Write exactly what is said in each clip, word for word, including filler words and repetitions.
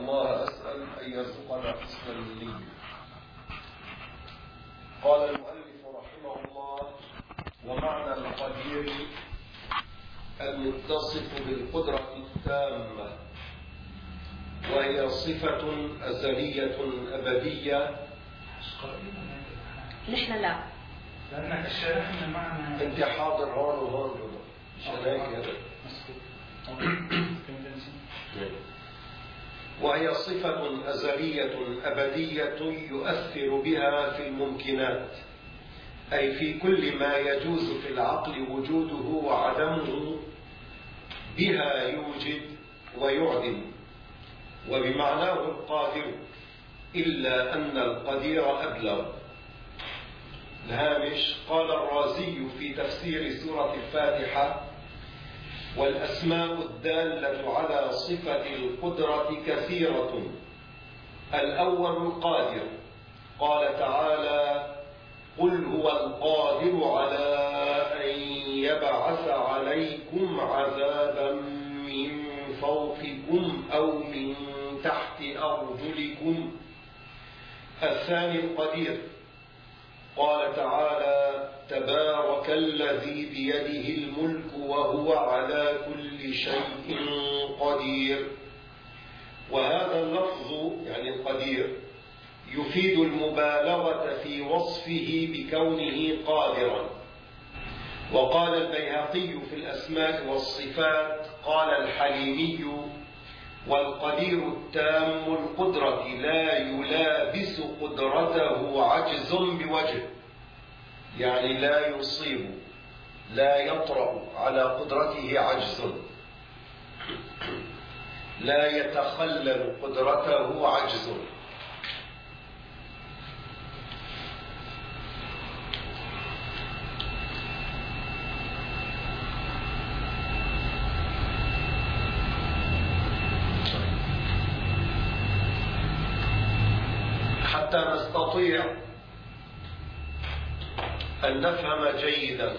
الله أسأل أن يرزقنا حسن النية. قال المؤلف رحمه الله: ومعنى القدير المتصف بالقدرة التامة، وهي صفة أزلية أبدية. نحن لا، لأنك شرحنا معنى. أنت حاضر هون وهون مشان هيك. وهي صفة أزلية أبدية يؤثر بها في الممكنات، أي في كل ما يجوز في العقل وجوده وعدمه بها يوجد ويعدم، وبمعناه القادر، إلا أن القدير أبلغ. الهامش: قال الرازي في تفسير سورة الفاتحة: والأسماء الدالة على صفة القدرة كثيرة. الأول القادر، قال تعالى: قل هو القادر على أن يبعث عليكم عذابا من فوقكم أو من تحت أرجلكم. الثاني القدير، قال تعالى: تبارك الذي بيده الملك وهو على كل شيء قدير. وهذا اللفظ يعني القدير يفيد المبالغة في وصفه بكونه قادرا. وقال البيهقي في الأسماء والصفات: قال الحليمي: والقدير التام القدرة لا يلابس قدرته عجز بوجه، يعني لا يصيب لا يطرأ على قدرته عجز، لا يتخلل قدرته عجز. حتى نستطيع أن نفهم جيدا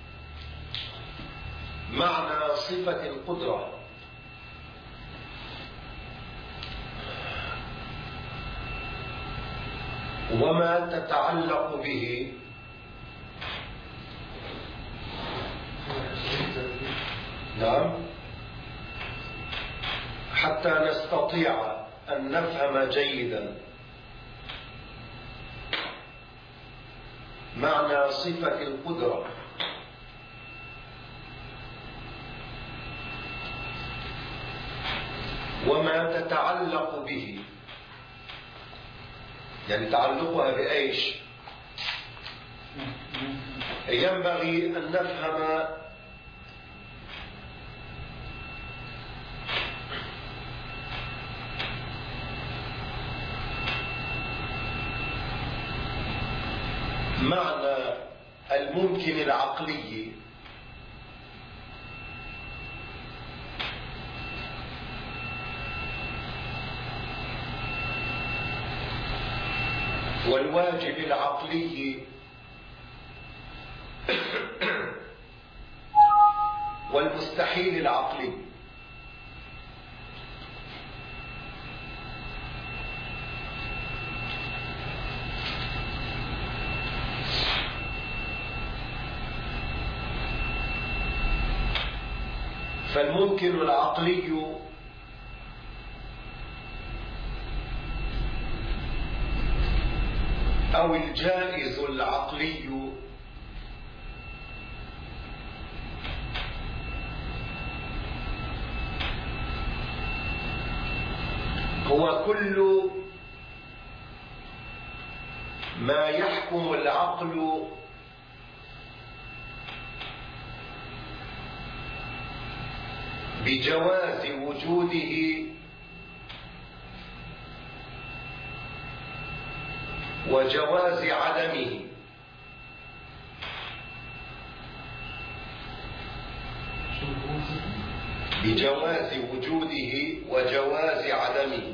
معنى صفة القدرة، وما تتعلق به، نعم، حتى نستطيع أن نفهم جيدا معنى صفة القدرة. وما تتعلق به، يعني تعلقها بأيش؟ ينبغي أن نفهم معنى الممكن العقلي والواجب العقلي والمستحيل العقلي. فالممكن العقلي أو الجائز العقلي هو كل ما يحكم العقل بجواز وجوده وجواز عدمه، بجواز وجوده وجواز عدمه.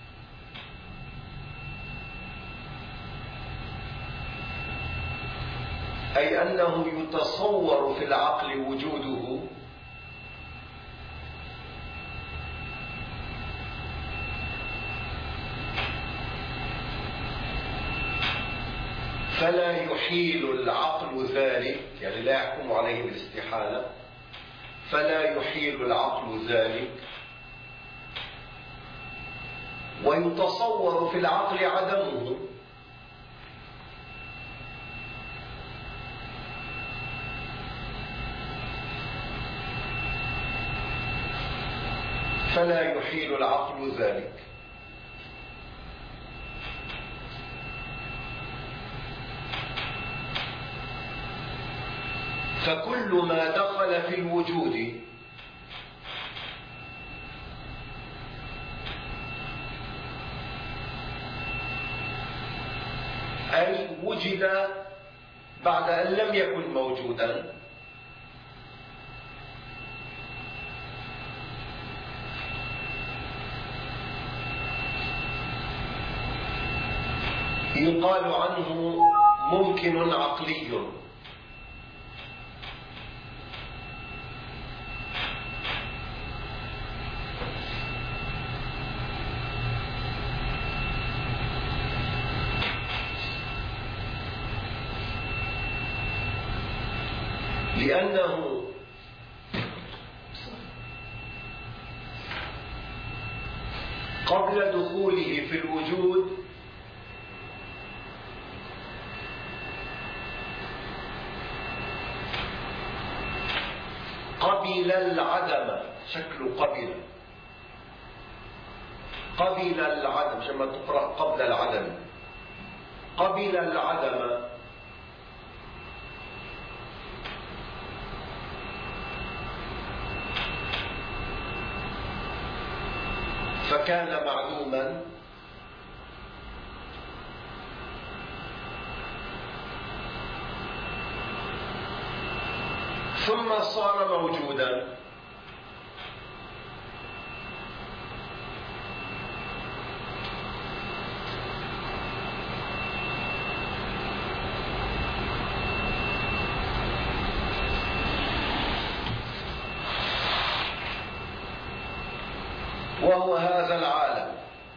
أي أنه يتصور في العقل وجوده فلا يحيل العقل ذلك، يعني لا يحكم عليه بالاستحالة، فلا يحيل العقل ذلك، ويتصور في العقل عدمه، فلا يحيل العقل ذلك. فكل ما دخل في الوجود أي وجد بعد أن لم يكن موجودا، يقال عنه ممكن عقلي. لأنه قبل دخوله في الوجود قبل العدم، شكل قبل قبل العدم كما تقرأ قبل العدم، قبل العدم، فكان معلوما، ثم صار موجودا، وهو هذا العالم.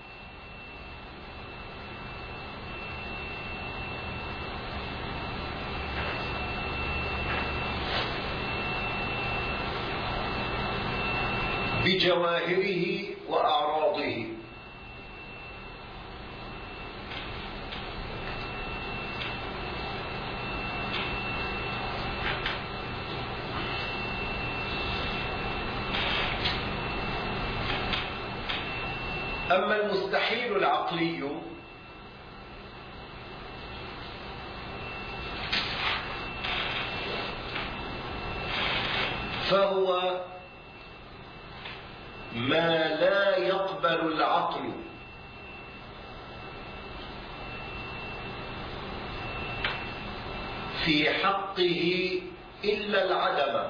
بجواهره وأعراضه، أما المستحيل العقلي فهو ما لا يقبل العقل في حقه إلا العدم،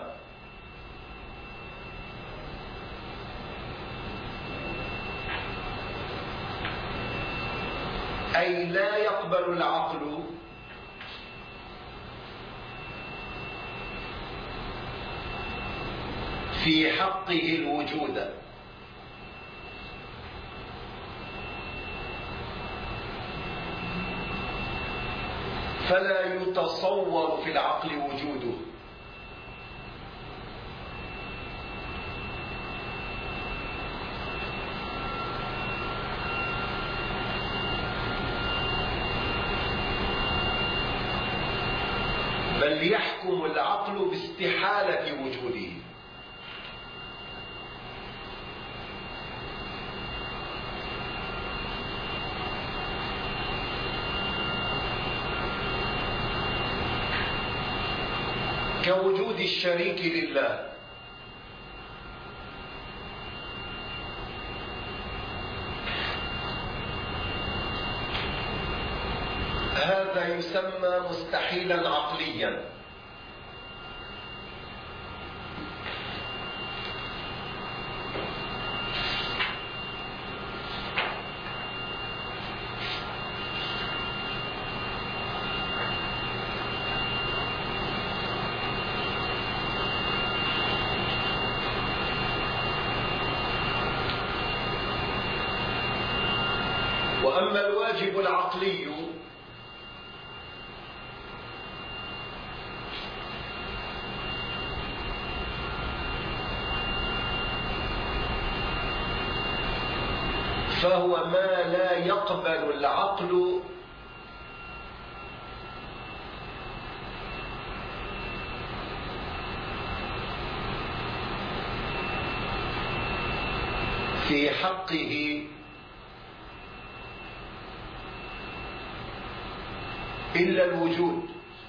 أي لا يقبل العقل في حقه الوجود، فلا يتصور في العقل وجوده. بل يحكم العقل باستحالة وجوده. كوجود الشريك لله، هذا يسمى مستحيلا عقليا. وأما الواجب العقلي فهو ما لا يقبل العقل في حقه إلا الوجود،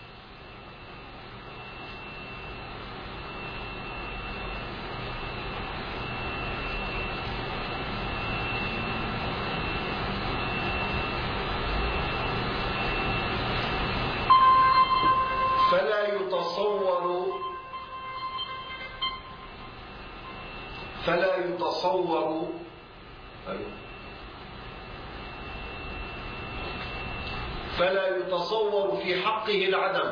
فلا يتصور فلا يتصور فلا يتصور في حقه العدم،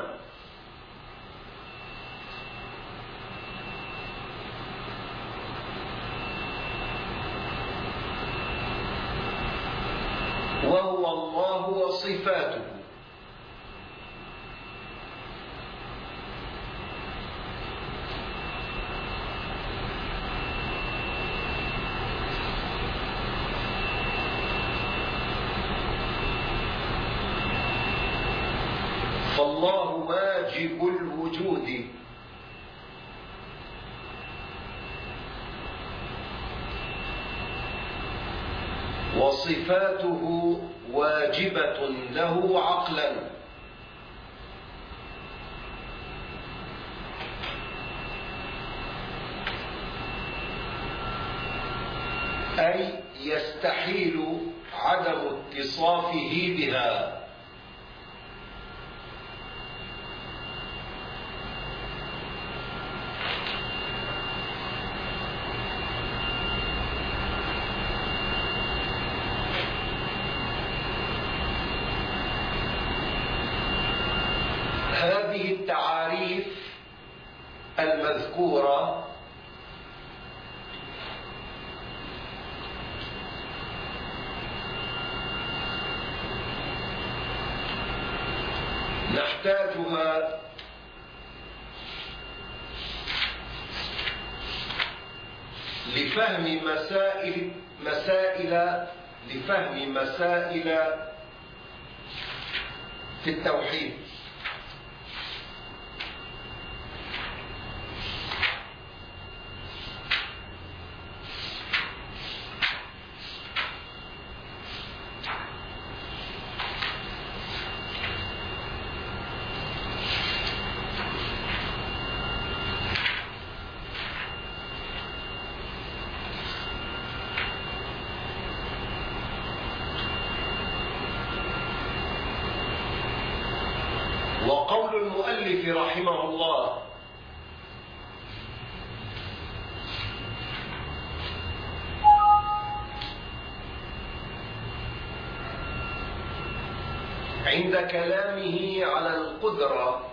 وهو الله وصفاته. فالله واجب الوجود، وصفاته واجبة له عقلا، أي يستحيل عدم اتصافه بها. هذه التعاريف المذكورة نحتاجها لفهم مسائل مسائل لفهم مسائل في التوحيد. وقول المؤلف رحمه الله: عند كلامه على القدرة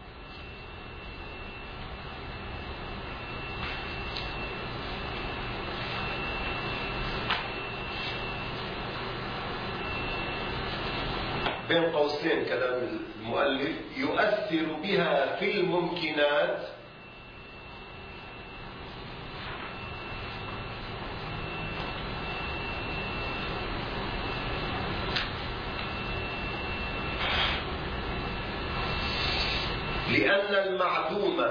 بين قوسين كلام المؤلف: يؤثر بها في الممكنات لأن المعدوم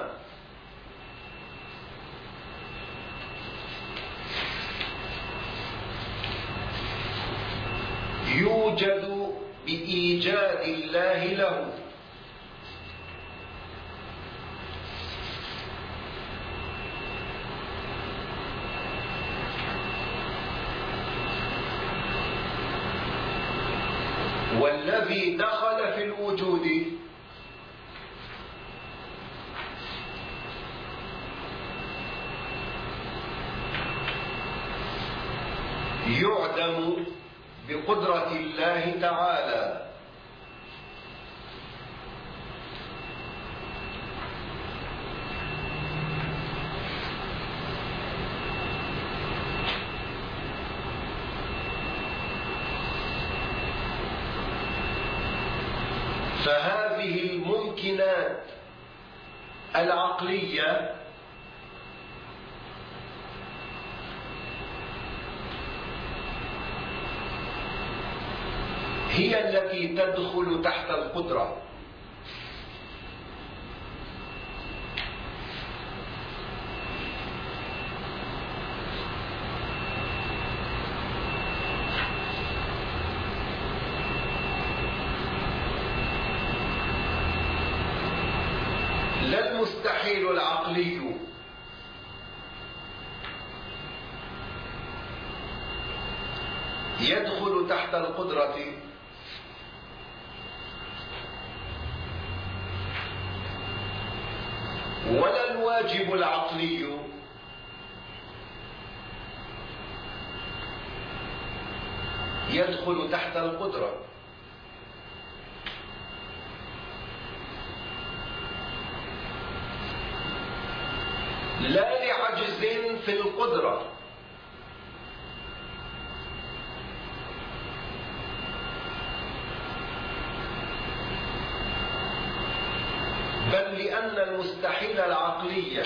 يوجد بإيجاد الله له، والذي دخل في الوجود يعدم بقدرة الله تعالى، فهذه الممكنات العقلية هي التي تدخل تحت القدرة. لا المستحيل العقلي يدخل تحت القدرة، ولا الواجب العقلي يدخل تحت القدرة. لا لعجز في القدرة، بل لأن المستحيل العقلي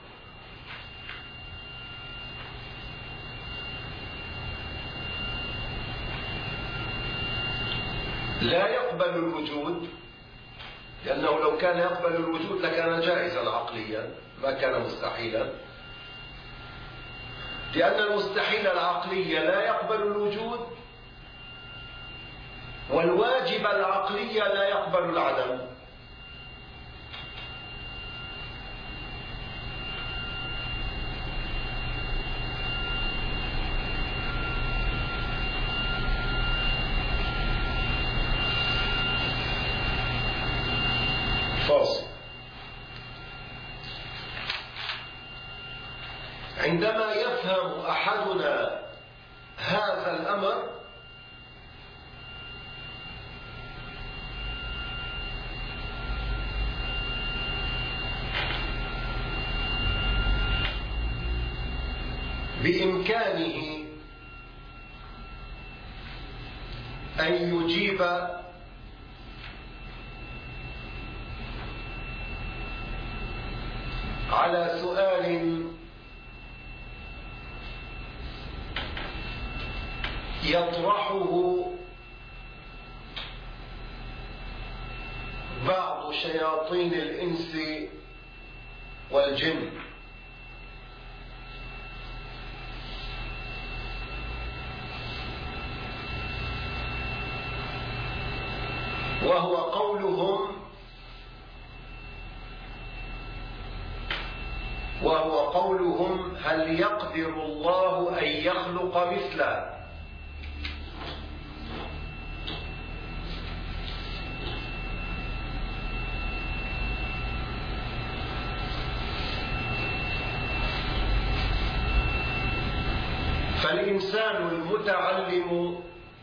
لا يقبل الوجود، لأنه لو كان يقبل الوجود لكان جائزا عقليا ما كان مستحيلا. لأن المستحيل العقلي لا يقبل الوجود، والواجب العقلي لا يقبل العدم. فاصل. عندما يفهم أحدنا هذا الأمر بإمكانه أن يجيب على سؤال يطرحه بعض شياطين الإنس والجن، وهو قولهم وهو قولهم هل يقدر الله أن يخلق مثله؟ فالإنسان المتعلم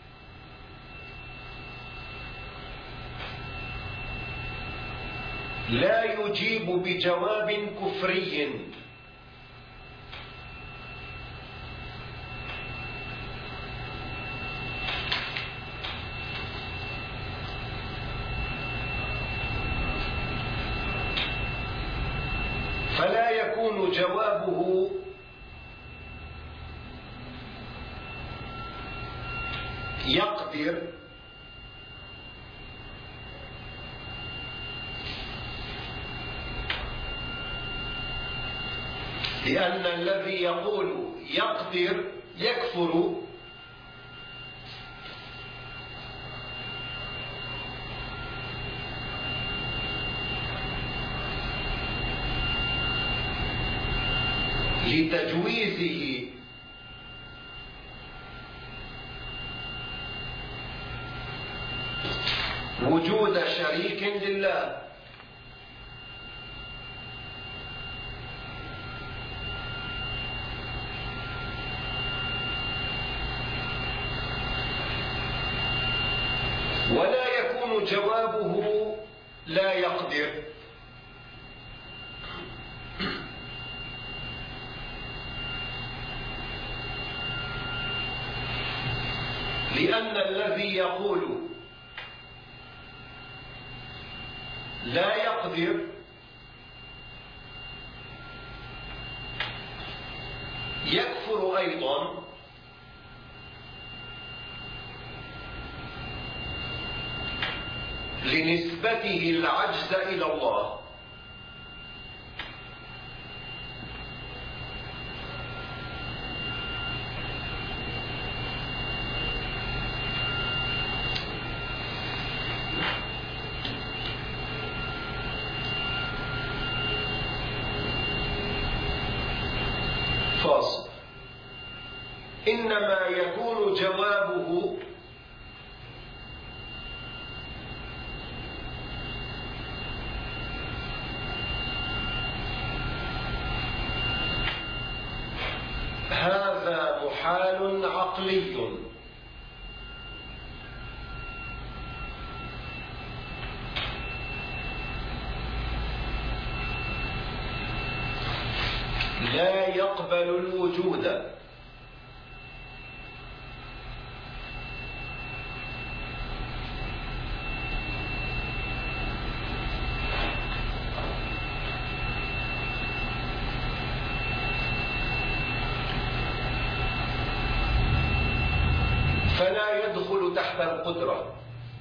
لا يجيب بجواب كفري، فلا يكون جوابه يقدر لأن الذي يقول يقدر يكفر لتجويزه وجود شريك لله. ولا يكون جوابه لا يقدر لأن الذي يقول لا يقدر يكفر أيضا لنسبته العجز إلى الله. فاصل. إنما يكون جوابه هذا محال عقلي. لا يقبل الوجود. فلا يدخل تحت القدرة.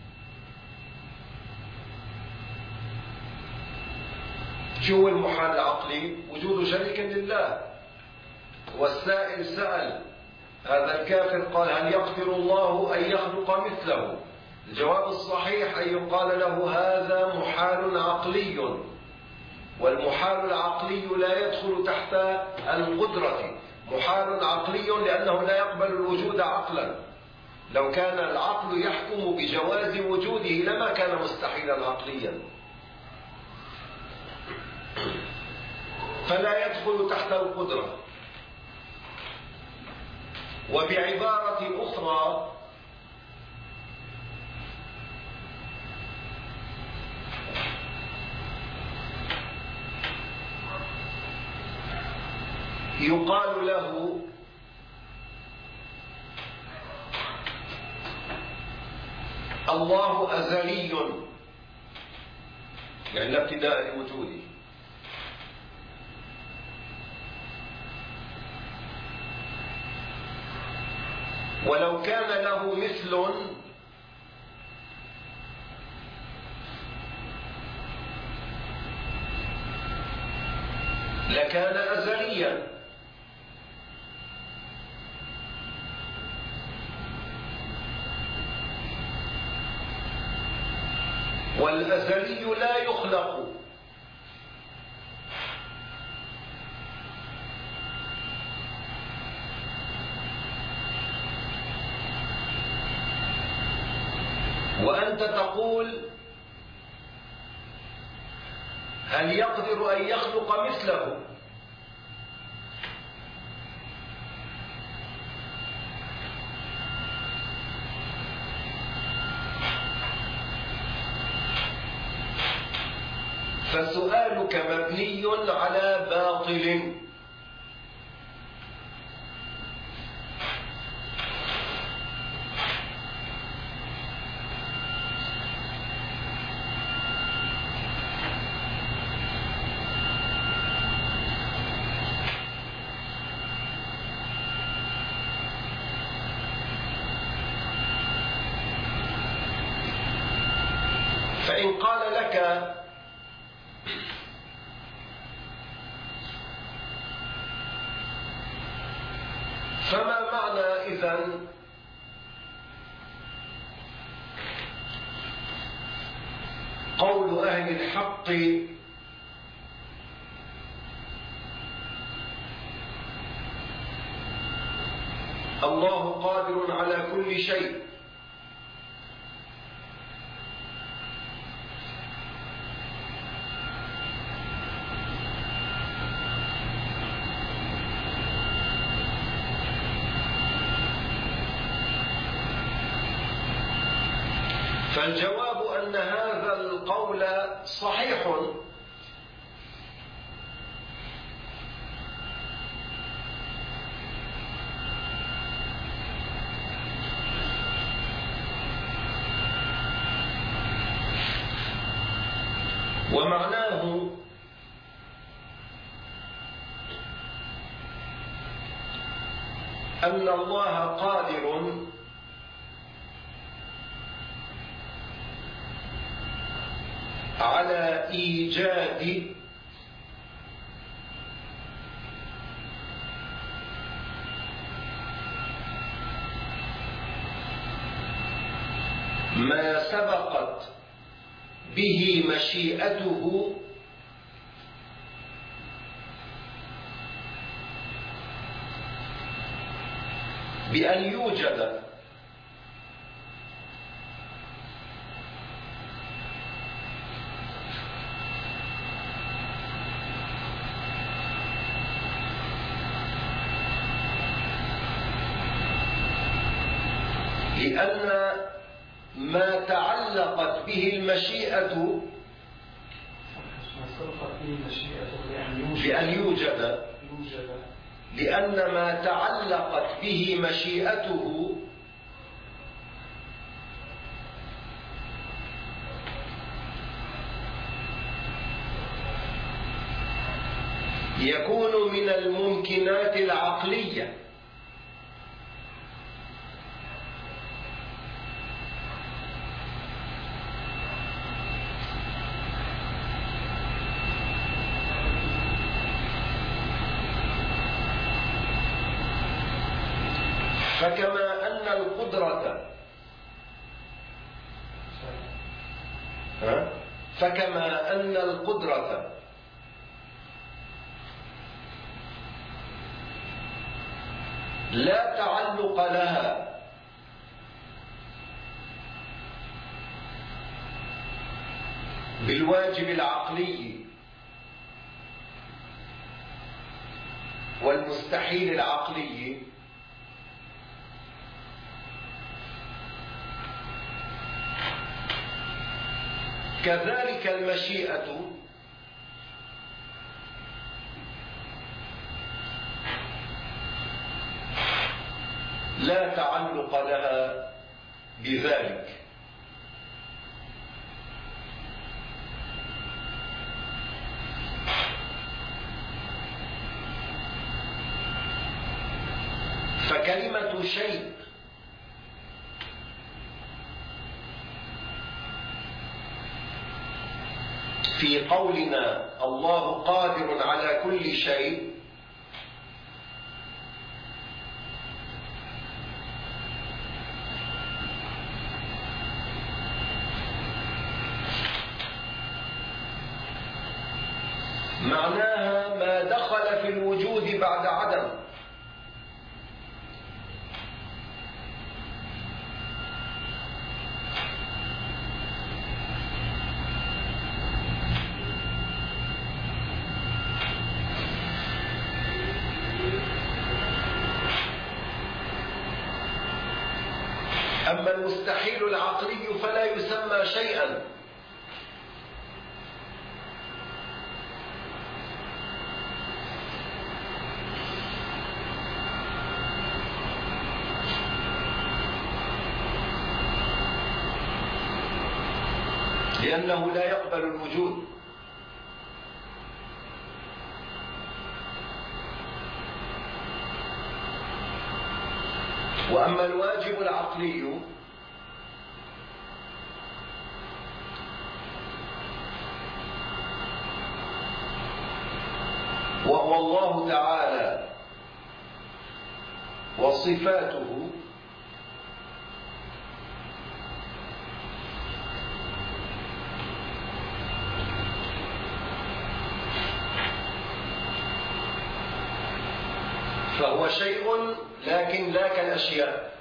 شو المحال العقلي؟ وجود شريك لله. والسائل سأل، هذا الكافر قال: هل يقدر الله أن يخلق مثله؟ الجواب الصحيح أن يقال له: هذا محال عقلي، والمحال العقلي لا يدخل تحت القدرة. محال عقلي لأنه لا يقبل الوجود عقلا. لو كان العقل يحكم بجواز وجوده لما كان مستحيلا عقليا. فلا يدخل تحت القدرة. وبعبارة أخرى، يقال له الله أزلي، يعني لا ابتداء لوجوده. ولو كان له مثل لكان أزليا. والأزلي لا يخلق. وأنت تقول: هل يقدر أن يخلق مثله؟ فسؤالك مبني على باطل. فإن قال لك: فما معنى إذن قول أهل الحق الله قادر على كل شيء؟ فالجواب أن هذا القول صحيح، ومعناه أن الله قادر على إيجاد ما سبقت به مشيئته بأن يوجد لأن ما تعلقت به المشيئة بأن يوجد لأن ما تعلقت به مشيئته يكون من الممكنات العقلية فكما أن القدرة فكما أن القدرة لا تعلق لها بالواجب العقلي والمستحيل العقلي، كذلك المشيئة لا تعلق لها بذلك. فكلمة شيء في قولنا الله قادر على كل شيء معناها ما دخل في الوجود بعد عدم، أما المستحيل العقلي فلا يسمى شيئا، لأنه لا يقبل الوجود. وأما الواجب العقلي وهو الله تعالى وصفاته فهو شيء لكن لا كالأشياء.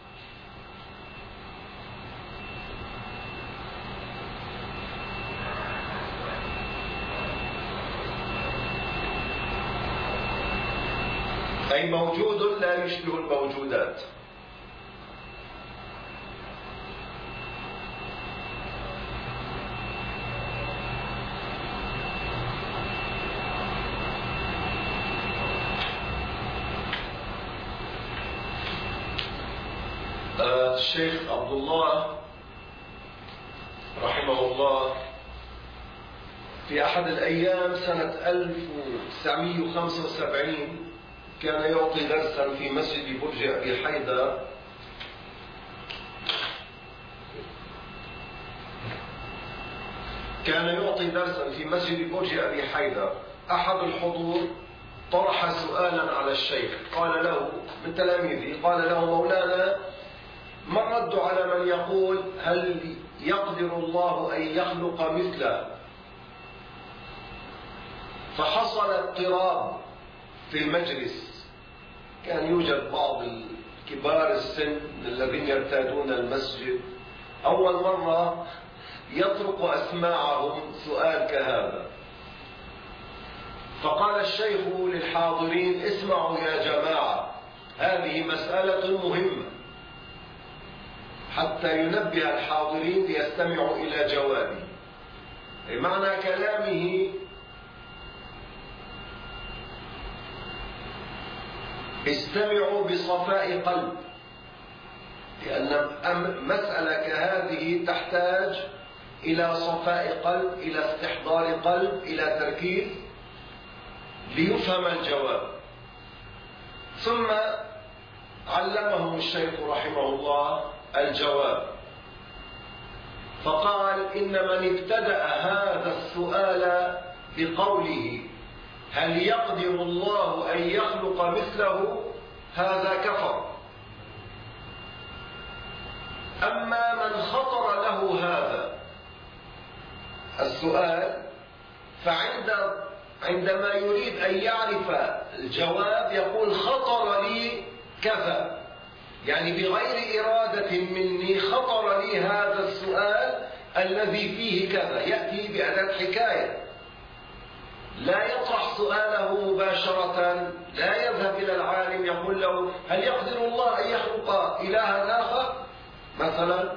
أي موجود لا يشبه الموجودات. الشيخ عبد الله رحمه الله في أحد الأيام سنة ألف وتسعمئة وخمسة وسبعين كان يعطي درسا في مسجد برج أبي حيدر، كان يعطي درسا في مسجد برج أبي حيدر. أحد الحضور طرح سؤالا على الشيخ، قال له من تلاميذه، قال له: مولانا، ما الرد على من يقول هل يقدر الله أن يخلق مثله؟ فحصل اضطراب في المجلس. كان يوجد بعض كبار السن الذين يرتادون المسجد أول مرة يطرق أسماعهم سؤال كهذا. فقال الشيخ للحاضرين: اسمعوا يا جماعة، هذه مسألة مهمة، حتى ينبه الحاضرين ليستمعوا إلى جوابه. معنى كلامه: استمعوا بصفاء قلب، لأن مسألة كهذه تحتاج إلى صفاء قلب، إلى استحضار قلب، إلى تركيز ليفهم الجواب. ثم علمهم الشيخ رحمه الله الجواب، فقال: إن من ابتدأ هذا السؤال بقوله هل يقدر الله أن يخلق مثله هذا كفر. أما من خطر له هذا السؤال فعند عندما يريد أن يعرف الجواب يقول: خطر لي كذا، يعني بغير إرادة مني خطر لي هذا السؤال الذي فيه كذا. يأتي بأداة حكاية، لا يطرح سؤاله مباشرة، لا يذهب إلى العالم يقول له هل يقدر الله أن يخلق إلها آخر مثلا،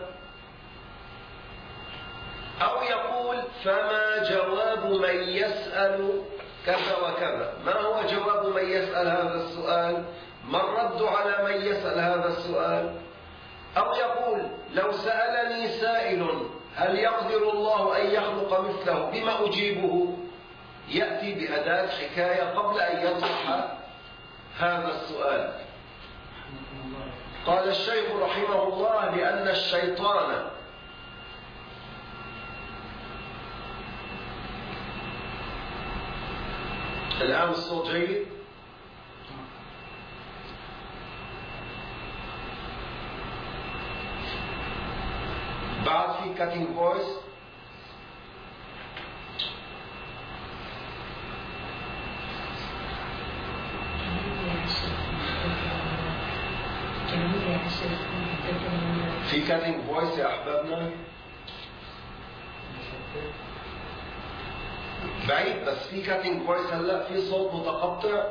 أو يقول فما جواب من يسأل كذا وكذا. ما هو جواب من يسأل هذا السؤال؟ ما الرد على من يسأل هذا السؤال؟ أو يقول لو سألني سائل هل يقدر الله أن يخلق مثله بما أجيبه؟ يأتي بأداة حكاية قبل أن يطرح هذا السؤال. قال الشيخ رحمه الله: لأن الشيطان الآن الصوت جيد؟ بعد في cutting voice؟ في cutting voice يا أحبابنا؟ بعيد بس في cutting voice. هلا في صوت متقطع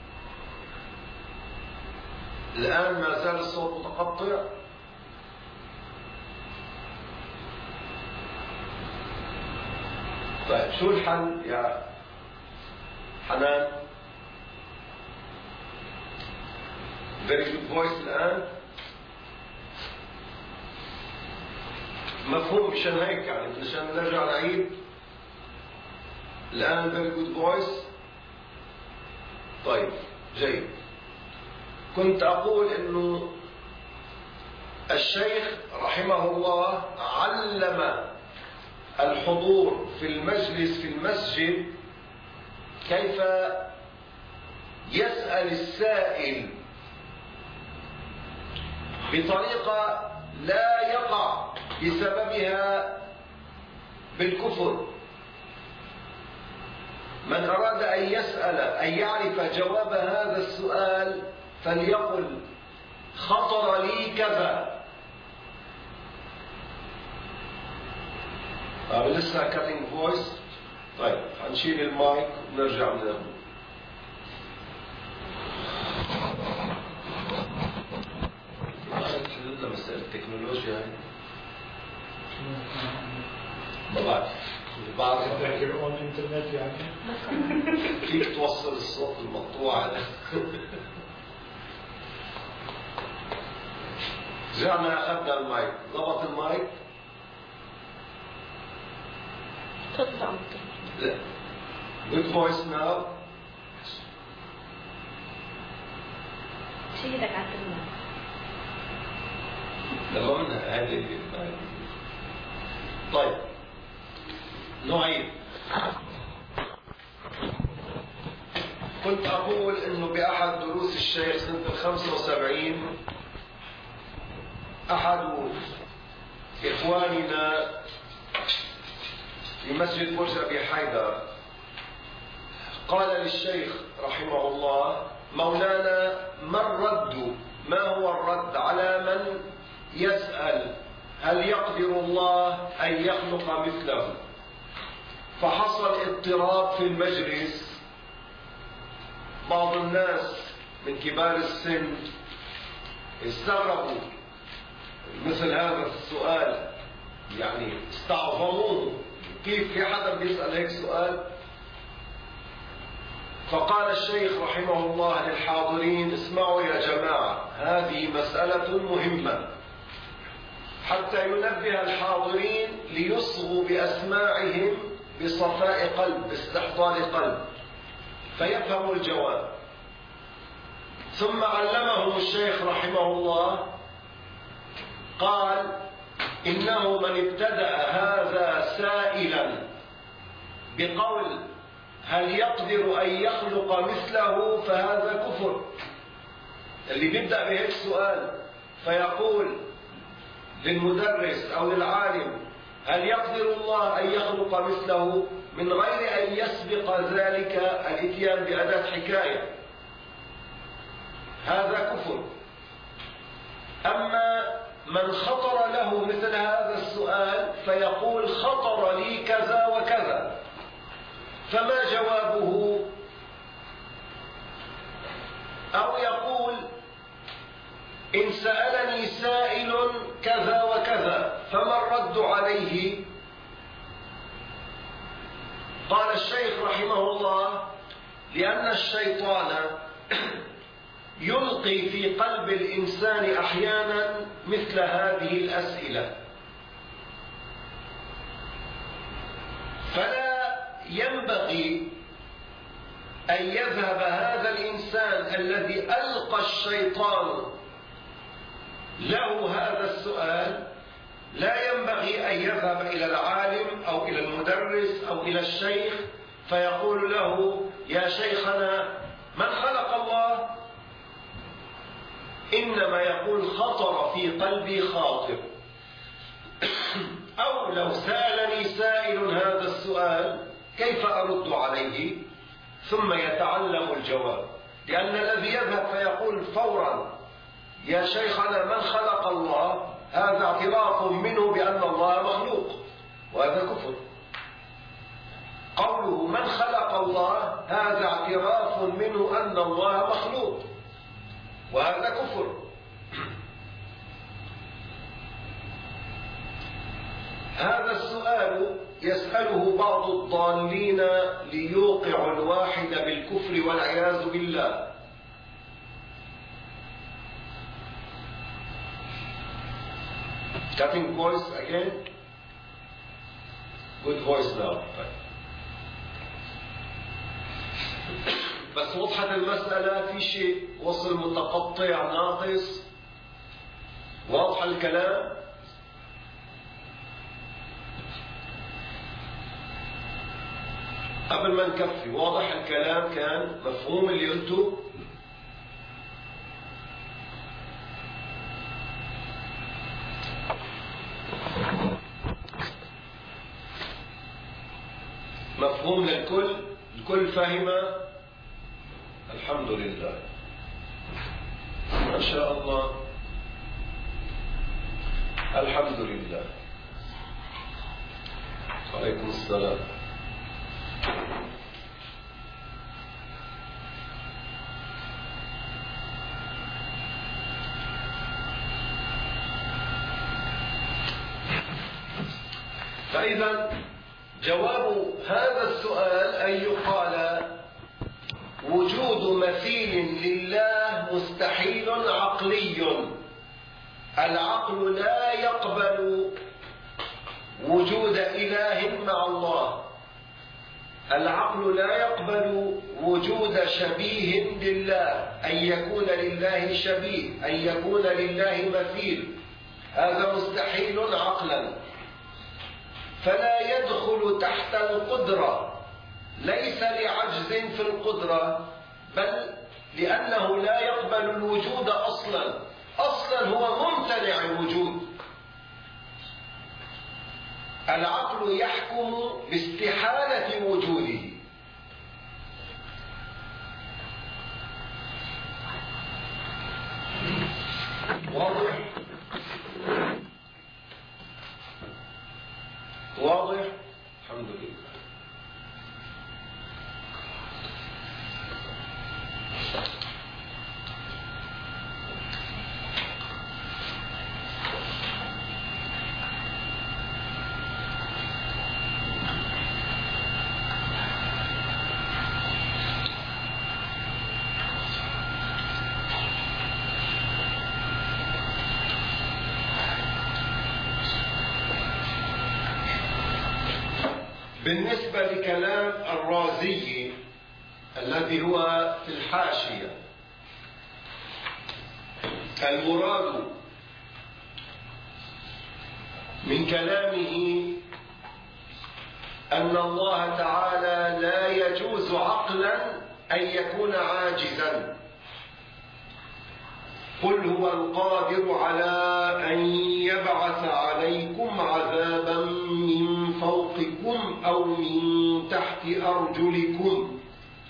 الآن، ما زال الصوت متقطع. طيب شو الحل يا حنان؟ very good voice الآن، مفهوم؟ مشان هيك يعني مشان نرجع نعيد الآن very good voice. طيب جيد. كنت أقول إنه الشيخ رحمه الله علم الحضور في المجلس في المسجد كيف يسأل السائل بطريقة لا يقع بسببها بالكفر. من أراد أن يسأل أن يعرف جواب هذا السؤال فليقل خطر لي كذا. آه لسه cutting voice. طيب هنشيل المايك ونرجع من هنا. حللنا مسألة التكنولوجيا يعني. ما بعرف. بعض تذكرون الانترنت يعني. كيف توصل الصوت المقطوع هذا؟ رجعنا أخذنا المايك، ضبط المايك؟ تطلع. لا. Good voice now. شو بدك عتلنا؟ لما هذه. طيب نعيد. كنت أقول إنه بأحد دروس الشيخ سنة الخمسة وسبعين أحد إخواننا في مسجد برج أبي حيدر قال للشيخ رحمه الله: مولانا، ما الرد؟ ما هو الرد على من يسأل هل يقدر الله أن يخلق مثله؟ فحصل اضطراب في المجلس. بعض الناس من كبار السن استغربوا مثل هذا السؤال، يعني استعظموه، كيف في حدا بيسأل هيك سؤال؟ فقال الشيخ رحمه الله للحاضرين: اسمعوا يا جماعة، هذه مسألة مهمة، حتى ينبه الحاضرين ليصغوا بأسماعهم بصفاء قلب، باستحضار قلب، فيفهموا الجواب. ثم علمهم الشيخ رحمه الله، قال: إنه من ابتدأ هذا سائلا بقول هل يقدر أن يخلق مثله فهذا كفر. اللي بيبدأ بهيك سؤال فيقول للمدرس أو للعالم هل يقدر الله أن يخلق مثله من غير أن يسبق ذلك الإتيان بأداة حكاية، هذا كفر. أما من خطر له مثل هذا السؤال فيقول خطر لي كذا وكذا، فما جوابه؟ أو يقول إن سألني سائل كذا وكذا فما الرد عليه؟ قال الشيخ رحمه الله: لأن الشيطان يلقي في قلب الإنسان أحيانا مثل هذه الأسئلة، فلا ينبغي أن يذهب هذا الإنسان الذي ألقى الشيطان له هذا السؤال، لا ينبغي أن يذهب إلى العالم أو إلى المدرس أو إلى الشيخ فيقول له: يا شيخنا من خلق الله؟ إنما يقول خطر في قلبي خاطر. أو لو سألني سائل هذا السؤال كيف أرد عليه؟ ثم يتعلم الجواب، لأن الذي يذهب فيقول فورا يا شيخنا من خلق الله، هذا اعتراف منه بأن الله مخلوق، وهذا كفر. قوله من خلق الله هذا اعتراف منه أن الله مخلوق، وهذا كفر. هذا السؤال يسأله بعض الضالين ليوقع الواحد بالكفر والعياذ بالله. Cutting voice again. Good voice now. بس وضحت المسألة، في شيء وصل متقطع ناقص، واضح الكلام؟ قبل ما نكفي واضح الكلام؟ كان مفهوم اللي قلته؟ مفهوم للكل؟ الكل فهم؟ الحمد لله، ما شاء الله، الحمد لله. عليكم السلام. فإذا جواب هذا السؤال أن يقال وجود مثيل لله مستحيل عقلي. العقل لا يقبل وجود إله مع الله، العقل لا يقبل وجود شبيه لله، أن يكون لله شبيه، أن يكون لله مثيل، هذا مستحيل عقلا. فلا يدخل تحت القدرة، ليس لعجز في القدرة، بل لأنه لا يقبل الوجود أصلا، أصلا هو ممتنع الوجود. العقل يحكم باستحالة وجوده. واضح؟ واضح؟ الحمد لله. بالنسبة لكلام الرازي الذي هو في الحاشية، المراد من كلامه أن الله تعالى لا يجوز عقلا أن يكون عاجزا. قل هو القادر على أن يبعث عليكم عذابا من فوقكم أو من تحت أرجلكم.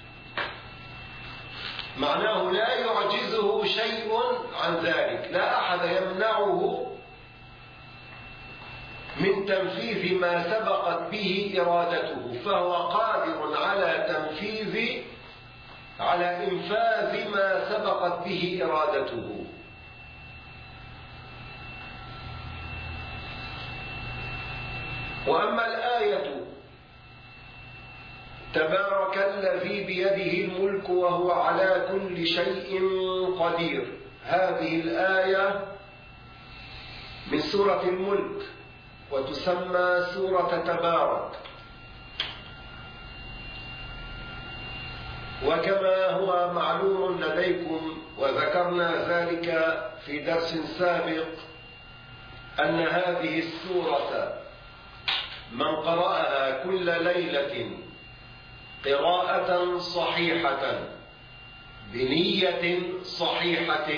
معناه لا يعجزه شيء عن ذلك، لا أحد يمنعه من تنفيذ ما سبقت به إرادته، فهو قادر على تنفيذ على إنفاذ ما سبقت به إرادته. وأما الآية تبارك الذي بيده الملك وهو على كل شيء قدير، هذه الآية من سورة الملك وتسمى سورة تبارك. وكما هو معلوم لديكم وذكرنا ذلك في درس سابق أن هذه السورة من قرأها كل ليلة قراءة صحيحة بنية صحيحة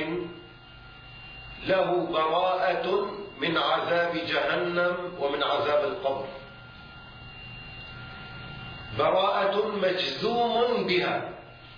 له براءة من عذاب جهنم ومن عذاب القبر، براءة مجزوم بها،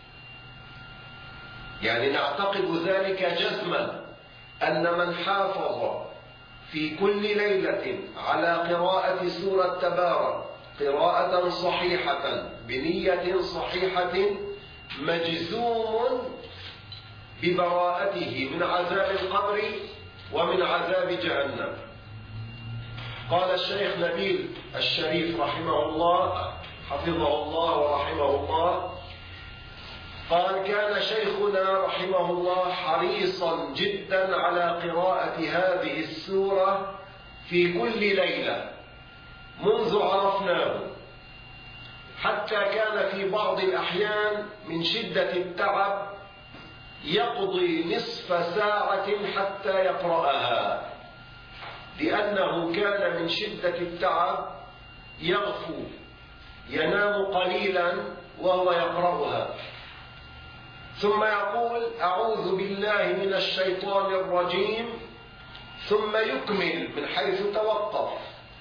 يعني نعتقد ذلك جزما أن من حافظ في كل ليلة على قراءة سورة تبارك قراءة صحيحة بنية صحيحة مجزوم ببراءته من عذاب القبر ومن عذاب جهنم. قال الشيخ نبيل الشريف رحمه الله حفظه الله ورحمه الله، قال كان شيخنا رحمه الله حريصا جدا على قراءة هذه السورة في كل ليلة منذ عرفناه، حتى كان في بعض الأحيان من شدة التعب يقضي نصف ساعة حتى يقرأها، لأنه كان من شدة التعب يغفو ينام قليلا وهو يقرأها، ثم يقول أعوذ بالله من الشيطان الرجيم، ثم يكمل من حيث توقف.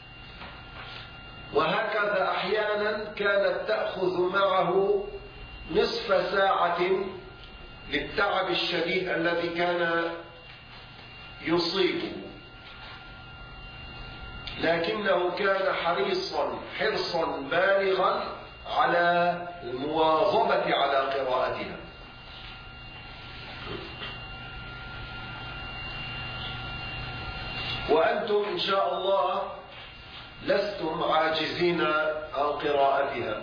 وهكذا أحيانا كانت تأخذ معه نصف ساعة للتعب الشديد الذي كان يصيبه، لكنه كان حريصا حرصا بالغا على المواظبة على قراءتها. وأنتم إن شاء الله لستم عاجزين عن قراءتها.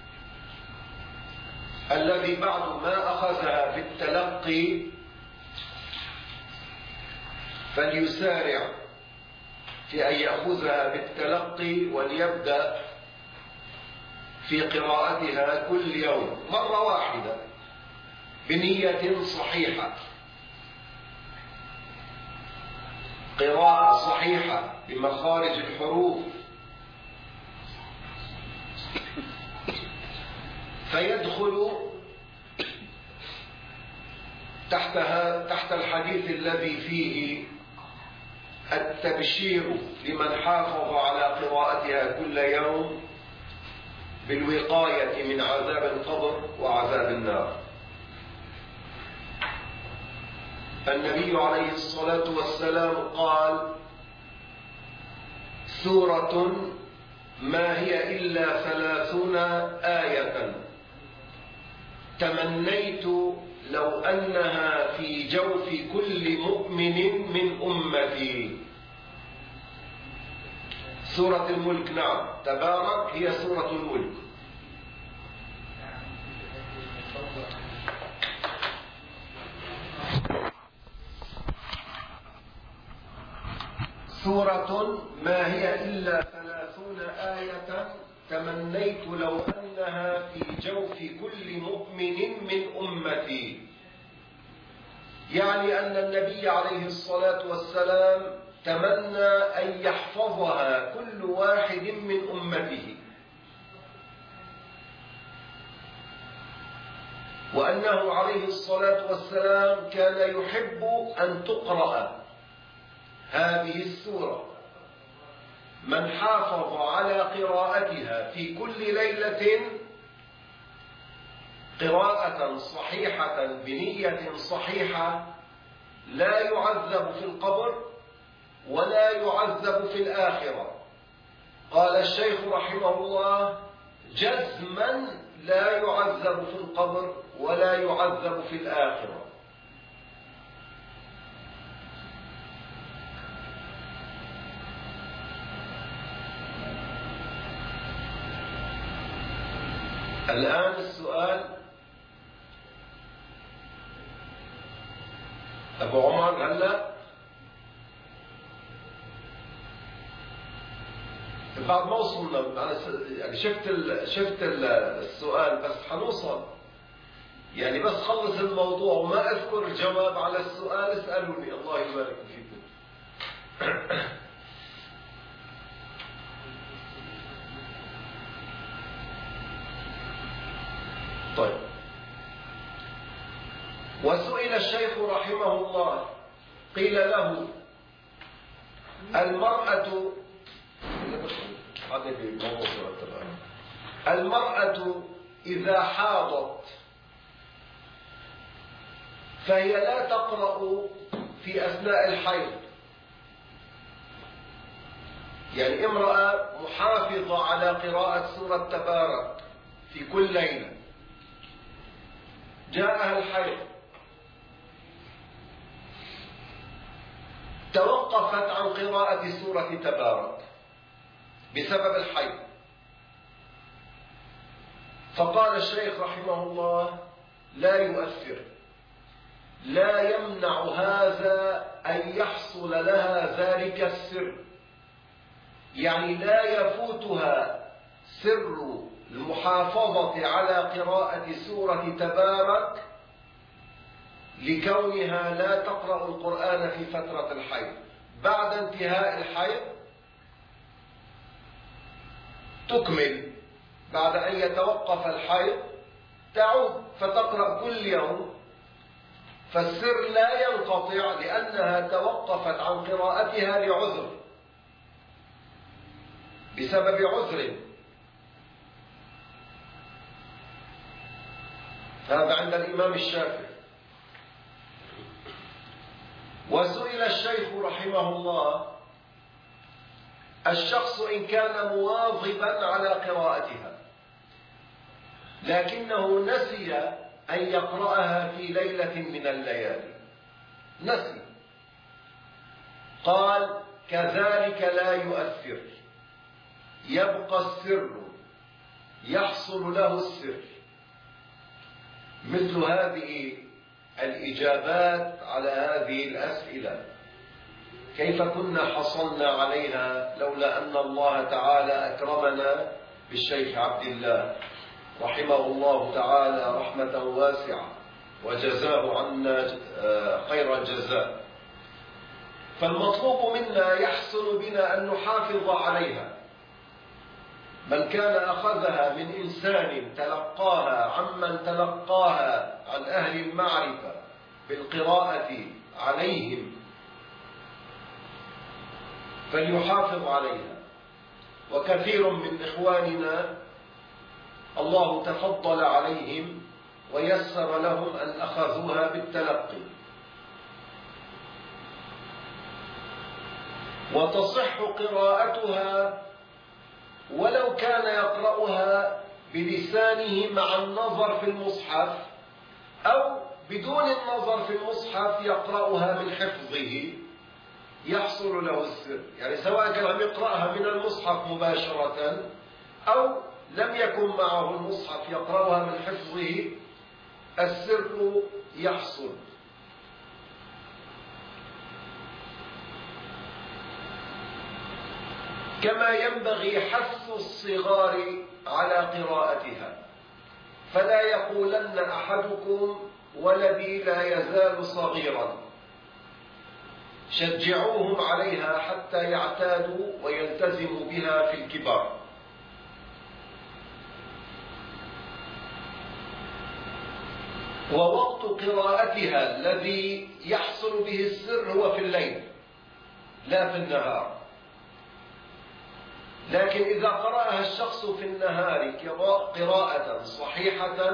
الذي بعد ما أخذها بالتلقي فليسارع في أن يأخذها بالتلقي وليبدأ في قراءتها كل يوم مرة واحدة بنية صحيحة، قراءة صحيحة بمخارج الحروف فيدخل تحتها تحت الحديث الذي فيه التبشير لمن حافظ على قراءتها كل يوم بالوقاية من عذاب القبر وعذاب النار. النبي عليه الصلاة والسلام قال: سورة ما هي إلا ثلاثون آية تمنيت لو أنها في جوف كل مؤمن من أمتي. سورة الملك، نعم، تبارك هي سورة الملك. سورة ما هي إلا ثلاثون آية تمنيت لو أنها في جوف كل مؤمن من أمتي. يعني أن النبي عليه الصلاة والسلام تمنى أن يحفظها كل واحد من أمته، وأنه عليه الصلاة والسلام كان يحب أن تقرأ هذه السورة. من حافظ على قراءتها في كل ليلة قراءة صحيحة بنية صحيحة لا يعذب في القبر ولا يعذب في الآخرة. قال الشيخ رحمه الله: جزما لا يعذب في القبر ولا يعذب في الآخرة. الآن السؤال: أبو عمر هلا بعد ما وصلنا، يعني شفت ال... شفت ال... السؤال، بس حنوصل، يعني بس خلص الموضوع وما أذكر الجواب على السؤال اسألوني، الله يبارك فيكم. طيب. وسئل الشيخ رحمه الله، قيل له: المرأة المرأة إذا حاضت فهي لا تقرأ في أثناء الحيض. يعني امرأة محافظة على قراءة سورة تبارك في كل ليلة، جاءها الحيض، توقفت عن قراءة سورة تبارك بسبب الحيض. فقال الشيخ رحمه الله: لا يؤثر، لا يمنع هذا أن يحصل لها ذلك السر، يعني لا يفوتها سر المحافظة على قراءة سورة تبارك لكونها لا تقرأ القرآن في فترة الحيض. بعد انتهاء الحيض تكمل، بعد أن يتوقف الحيض تعود فتقرأ كل يوم، فالسر لا ينقطع لأنها توقفت عن قراءتها لعذر، بسبب عذر. هذا عند الإمام الشافعي. وسئل الشيخ رحمه الله: الشخص إن كان مواظبا على قراءتها لكنه نسي أن يقرأها في ليلة من الليالي، نسي، قال: كذلك لا يؤثر، يبقى السر، يحصل له السر. مثل هذه الإجابات على هذه الأسئلة كيف كنا حصلنا عليها لولا أن الله تعالى أكرمنا بالشيخ عبد الله رحمه الله تعالى رحمة واسعة وجزاه عنا خير الجزاء. فالمطلوب منا يحسن بنا أن نحافظ عليها من كان أخذها من إنسان تلقاها عمن تلقاها عن أهل المعرفة بالقراءة عليهم فليحافظ عليها. وكثير من إخواننا الله تفضل عليهم ويسر لهم أن أخذوها بالتلقي، وتصح قراءتها ولو كان يقرأها بلسانه مع النظر في المصحف، أو بدون النظر في المصحف يقرأها من حفظه يحصل له السر. يعني سواء كان عم يقرأها من المصحف مباشرة أو لم يكن معه المصحف يقرأها من حفظه السر يحصل. كما ينبغي حث الصغار على قراءتها، فلا يقولن أحدكم ولدي لا يزال صغيرا، شجعوهم عليها حتى يعتادوا ويلتزموا بها في الكبار. ووقت قراءتها الذي يحصل به السر هو في الليل لا في النهار. لكن إذا قرأها الشخص في النهار قراءة صحيحة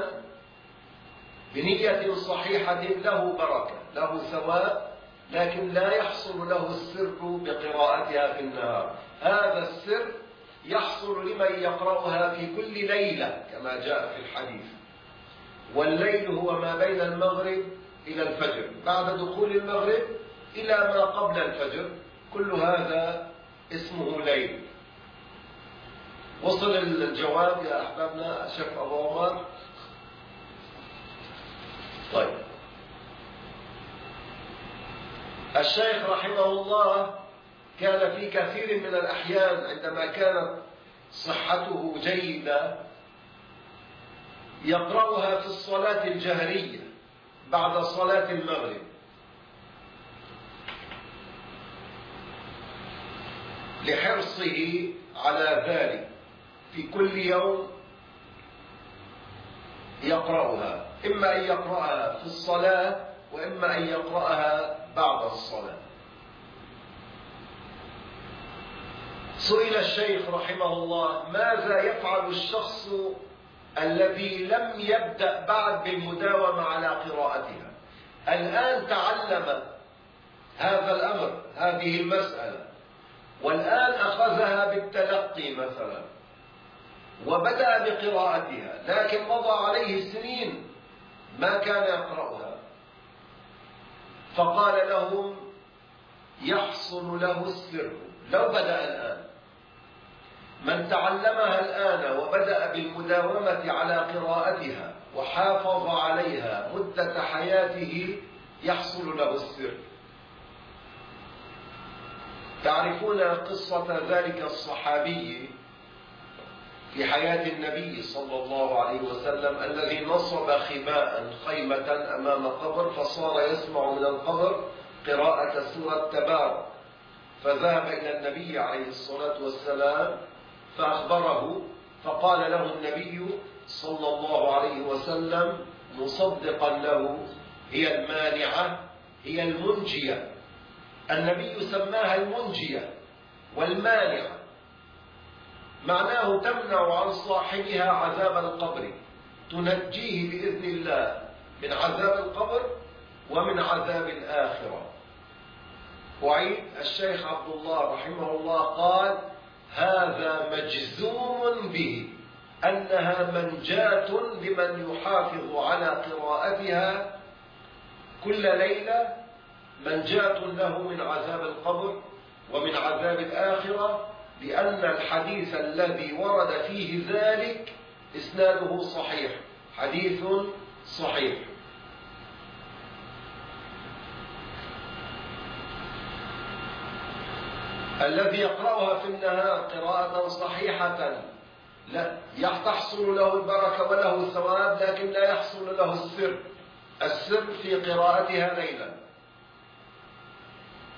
بنية صحيحة له بركة له ثواب، لكن لا يحصل له السر بقراءتها في النهار. هذا السر يحصل لمن يقرأها في كل ليلة كما جاء في الحديث، والليل هو ما بين المغرب إلى الفجر، بعد دخول المغرب إلى ما قبل الفجر، كل هذا اسمه ليل. وصل الجواب يا أحبابنا شيخ أبو عمر؟ طيب، الشيخ رحمه الله كان في كثير من الأحيان عندما كانت صحته جيدة يقرأها في الصلاة الجهرية بعد صلاة المغرب، لحرصه على ذلك في كل يوم يقرأها، إما أن يقرأها في الصلاة وإما أن يقرأها بعد الصلاة. سئل الشيخ رحمه الله ماذا يفعل الشخص الذي لم يبدأ بعد بالمداومة على قراءتها، الآن تعلم هذا الأمر هذه المسألة والآن أخذها بالتلقي مثلا وبدأ بقراءتها، لكن مضى عليه سنين ما كان يقرأها، فقال لهم يحصل له السر لو بدأ الآن. من تعلمها الآن وبدأ بالمداومة على قراءتها وحافظ عليها مدة حياته يحصل له السر. تعرفون قصة ذلك الصحابي في حياة النبي صلى الله عليه وسلم الذي نصب خباء خيمة أمام قبر، فصار يسمع من القبر قراءة سورة تبارك، فذهب إلى النبي عليه الصلاة والسلام فأخبره، فقال له النبي صلى الله عليه وسلم مصدقا له هي المانعة هي المنجية. النبي سماها المنجية والمانعة، معناه تمنع عن صاحبها عذاب القبر، تنجيه بإذن الله من عذاب القبر ومن عذاب الآخرة. وعيد الشيخ عبد الله رحمه الله قال هذا مجزوم به أنها منجاة لمن يحافظ على قراءتها كل ليلة، منجاة له من عذاب القبر ومن عذاب الآخرة، لأن الحديث الذي ورد فيه ذلك إسناده صحيح، حديث صحيح. الذي يقرأها في النهار قراءة صحيحة لا تحصل له البركة وله الثواب، لكن لا يحصل له السر، السر في قراءتها ليلا.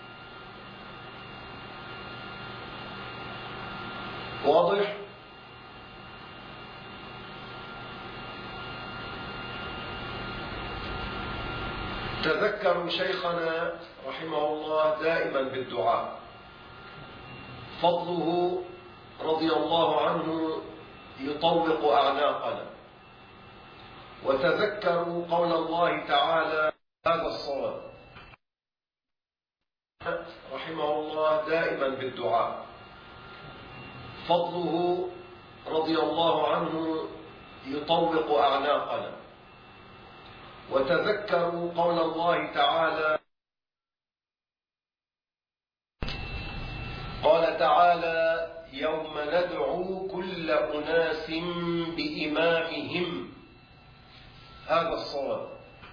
واضح؟ وتذكروا شيخنا رحمه الله دائما بالدعاء، فضله رضي الله عنه يطوق أعناقنا. وتذكروا قول الله تعالى هذا الصواب، رحمه الله دائما بالدعاء، فضله رضي الله عنه يطوق أعناقنا. وتذكروا قول الله تعالى، قال تعالى يوم ندعو كل أناس بإمامهم، هذا الصواب.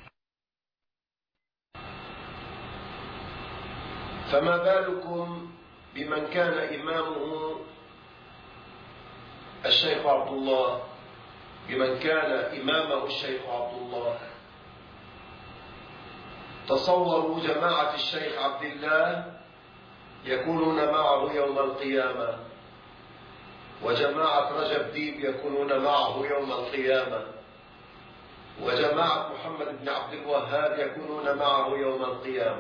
فما بالكم بمن كان إمامه الشيخ عبد الله، بمن كان إمامه الشيخ عبد الله. تصوروا جماعة الشيخ عبد الله يكونون معه يوم القيامة، وجماعة رجب ديب يكونون معه يوم القيامة، وجماعة محمد بن عبد الوهاب يكونون معه يوم القيامة.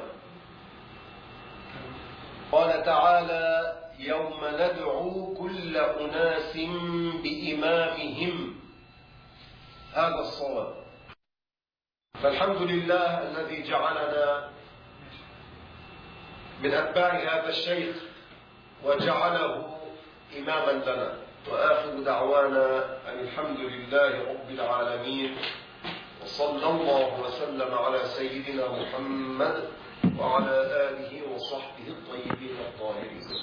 قال تعالى يوم ندعو كل أناس بإمامهم، هذا الصواب. فالحمد لله الذي جعلنا من أتباع هذا الشيخ وجعله إماما لنا. وآخر دعوانا أن الحمد لله رب العالمين، وصلى الله وسلم على سيدنا محمد